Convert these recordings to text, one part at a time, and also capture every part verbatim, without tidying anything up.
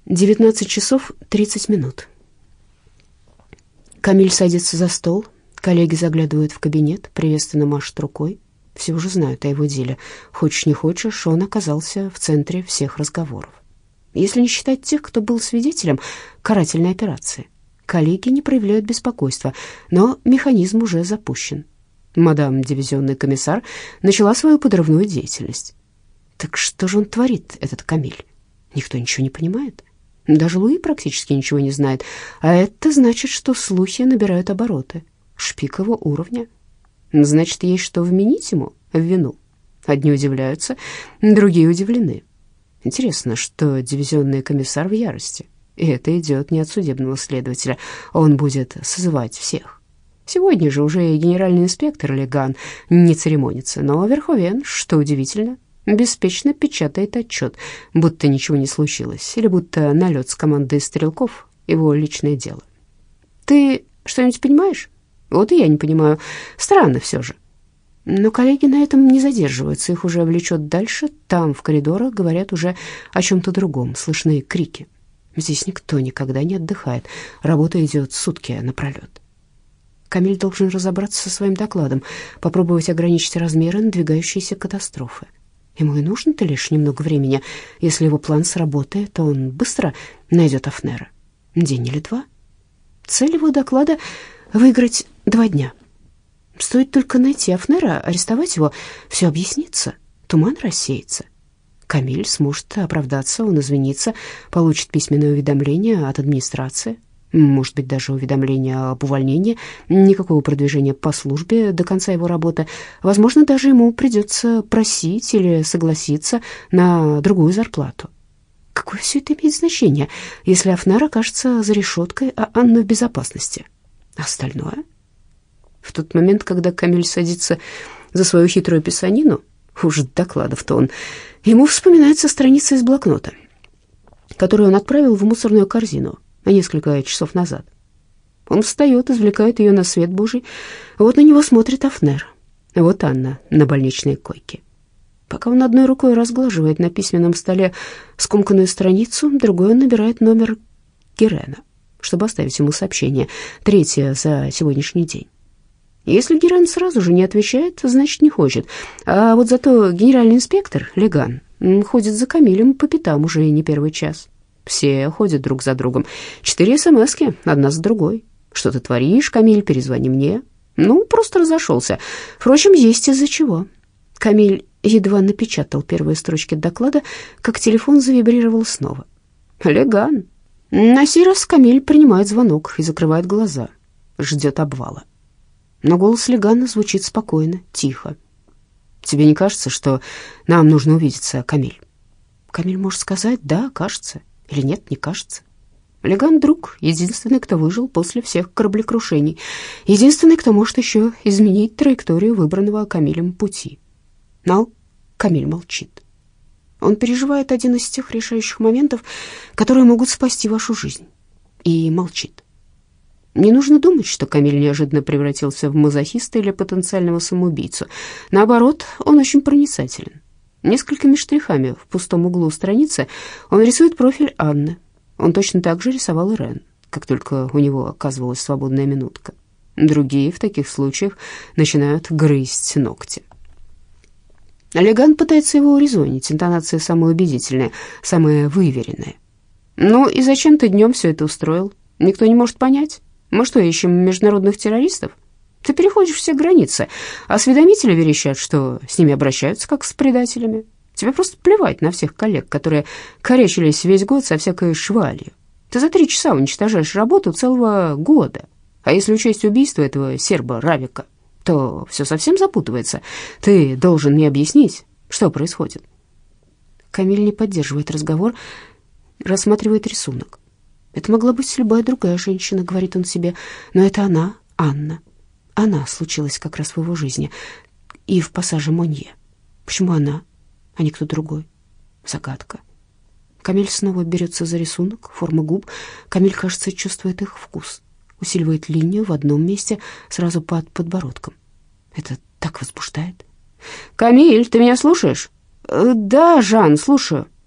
девятнадцать часов тридцать минут. Камиль садится за стол. Коллеги заглядывают в кабинет, приветственно машут рукой. Все уже знают о его деле. Хочешь не хочешь, он оказался в центре всех разговоров. Если не считать тех, кто был свидетелем карательной операции. Коллеги не проявляют беспокойства, но механизм уже запущен. Мадам дивизионный комиссар начала свою подрывную деятельность. Так что же он творит, этот Камиль? Никто ничего не понимает. Даже Луи практически ничего не знает. А это значит, что слухи набирают обороты. Шпикового уровня. Значит, есть что вменить ему в вину. Одни удивляются, другие удивлены. Интересно, что дивизионный комиссар в ярости. И это идет не от судебного следователя. Он будет созывать всех. Сегодня же уже и генеральный инспектор Леган не церемонится. Но Верховен, что удивительно, беспечно печатает отчет, будто ничего не случилось, или будто налет с командой стрелков — его личное дело. Ты что-нибудь понимаешь? Вот и я не понимаю. Странно все же. Но коллеги на этом не задерживаются, их уже влечет дальше. Там, в коридорах, говорят уже о чем-то другом, слышны крики. Здесь никто никогда не отдыхает, работа идет сутки напролет. Камиль должен разобраться со своим докладом, попробовать ограничить размеры надвигающейся катастрофы. Ему и нужно-то лишь немного времени. Если его план сработает, то он быстро найдет Афнера. День или два. Цель его доклада — выиграть два дня. Стоит только найти Афнера, арестовать его, все объяснится, туман рассеется. Камиль сможет оправдаться, он извинится, получит письменное уведомление от администрации, может быть, даже уведомление об увольнении, никакого продвижения по службе до конца его работы. Возможно, даже ему придется просить или согласиться на другую зарплату. Какое все это имеет значение, если Афнер окажется за решеткой, а Анна в безопасности? Остальное? В тот момент, когда Камиль садится за свою хитрую писанину, уж докладов-то он, ему вспоминается страница из блокнота, которую он отправил в мусорную корзину на несколько часов назад. Он встает, извлекает ее на свет Божий. Вот на него смотрит Афнер, вот Анна на больничной койке. Пока он одной рукой разглаживает на письменном столе скомканную страницу, другой он набирает номер Герена, чтобы оставить ему сообщение, третье за сегодняшний день. Если Герен сразу же не отвечает, значит, не хочет. А вот зато генеральный инспектор Леган ходит за Камилем по пятам уже не первый час. Все ходят друг за другом. Четыре смски, одна за другой. Что ты творишь, Камиль, перезвони мне. Ну, просто разошелся. Впрочем, есть из-за чего. Камиль едва напечатал первые строчки доклада, как телефон завибрировал снова. Леган. На сей раз Камиль принимает звонок и закрывает глаза. Ждет обвала. Но голос Легана звучит спокойно, тихо. «Тебе не кажется, что нам нужно увидеться, Камиль?» Камиль может сказать «да, кажется», или «нет, не кажется». Леган — друг, единственный, кто выжил после всех кораблекрушений, единственный, кто может еще изменить траекторию выбранного Камилем пути. Но Камиль молчит. Он переживает один из тех решающих моментов, которые могут спасти вашу жизнь, и молчит. Не нужно думать, что Камиль неожиданно превратился в мазохиста или потенциального самоубийцу. Наоборот, он очень проницателен. Несколькими штрихами в пустом углу страницы он рисует профиль Анны. Он точно так же рисовал Ирен, как только у него оказывалась свободная минутка. Другие в таких случаях начинают грызть ногти. Леган пытается его урезонить, интонация самая убедительная, самая выверенная. «Ну и зачем ты днем все это устроил? Никто не может понять. Мы что, ищем международных террористов? Ты переходишь все границы. Осведомители верещат, что с ними обращаются как с предателями. Тебе просто плевать на всех коллег, которые корячились весь год со всякой швалью. Ты за три часа уничтожаешь работу целого года. А если учесть убийство этого серба Равика, то все совсем запутывается. Ты должен мне объяснить, что происходит». Камиль не поддерживает разговор, рассматривает рисунок. «Это могла быть любая другая женщина», — говорит он себе, «но это она, Анна. Она случилась как раз в его жизни и в пассаже Монье. Почему она, а не кто другой? Загадка». Камиль снова берется за рисунок, формы губ. Камиль, кажется, чувствует их вкус. Усиливает линию в одном месте, сразу под подбородком. Это так возбуждает. «Камиль, ты меня слушаешь?» «Да, Жан, слушаю».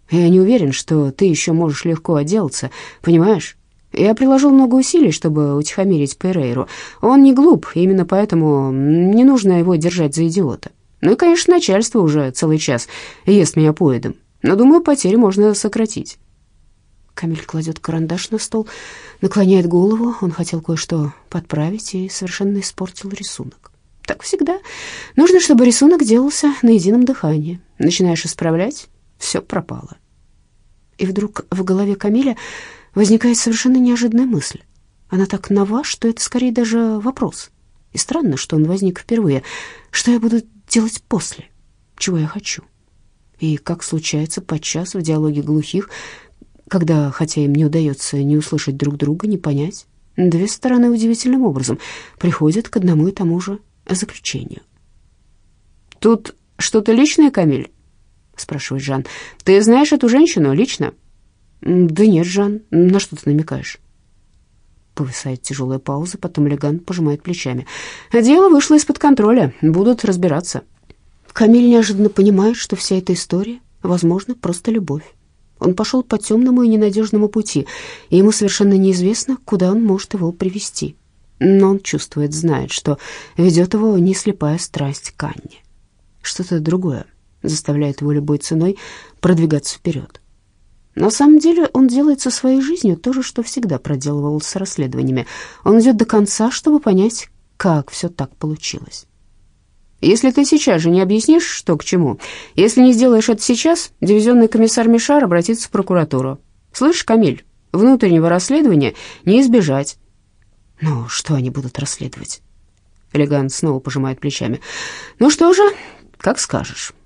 Я не уверен, что ты еще можешь легко отделаться, понимаешь? Я приложил много усилий, чтобы утихомирить Перейру. Он не глуп, именно поэтому не нужно его держать за идиота. Ну и, конечно, начальство уже целый час ест меня поедом, но, думаю, потери можно сократить». Камиль кладет карандаш на стол, наклоняет голову. Он хотел кое-что подправить и совершенно испортил рисунок. Так всегда. Нужно, чтобы рисунок делался на едином дыхании. Начинаешь исправлять — все пропало. И вдруг в голове Камиля возникает совершенно неожиданная мысль. Она так нова, что это скорее даже вопрос. И странно, что он возник впервые. Что я буду делать после? Чего я хочу? И как случается подчас в диалоге глухих, когда, хотя им не удается ни услышать друг друга, ни понять, две стороны удивительным образом приходят к одному и тому же заключению. «Тут что-то личное, Камиль?» — спрашивает Жан. «Ты знаешь эту женщину лично?» «Да нет, Жан, на что ты намекаешь?» Повисает тяжелая пауза, потом Леган пожимает плечами. «Дело вышло из-под контроля, будут разбираться». Камиль неожиданно понимает, что вся эта история, возможно, просто любовь. Он пошел по темному и ненадежному пути, и ему совершенно неизвестно, куда он может его привести. Но он чувствует, знает, что ведет его не слепая страсть к Анне. Что-то другое заставляет его любой ценой продвигаться вперед. На самом деле он делает со своей жизнью то же, что всегда проделывал с расследованиями. Он идет до конца, чтобы понять, как все так получилось. Если ты сейчас же не объяснишь, что к чему, если не сделаешь это сейчас, дивизионный комиссар Мишар обратится в прокуратуру. Слышишь, Камиль, внутреннего расследования не избежать». «Ну, что они будут расследовать?» Леган снова пожимает плечами. «Ну что же, как скажешь».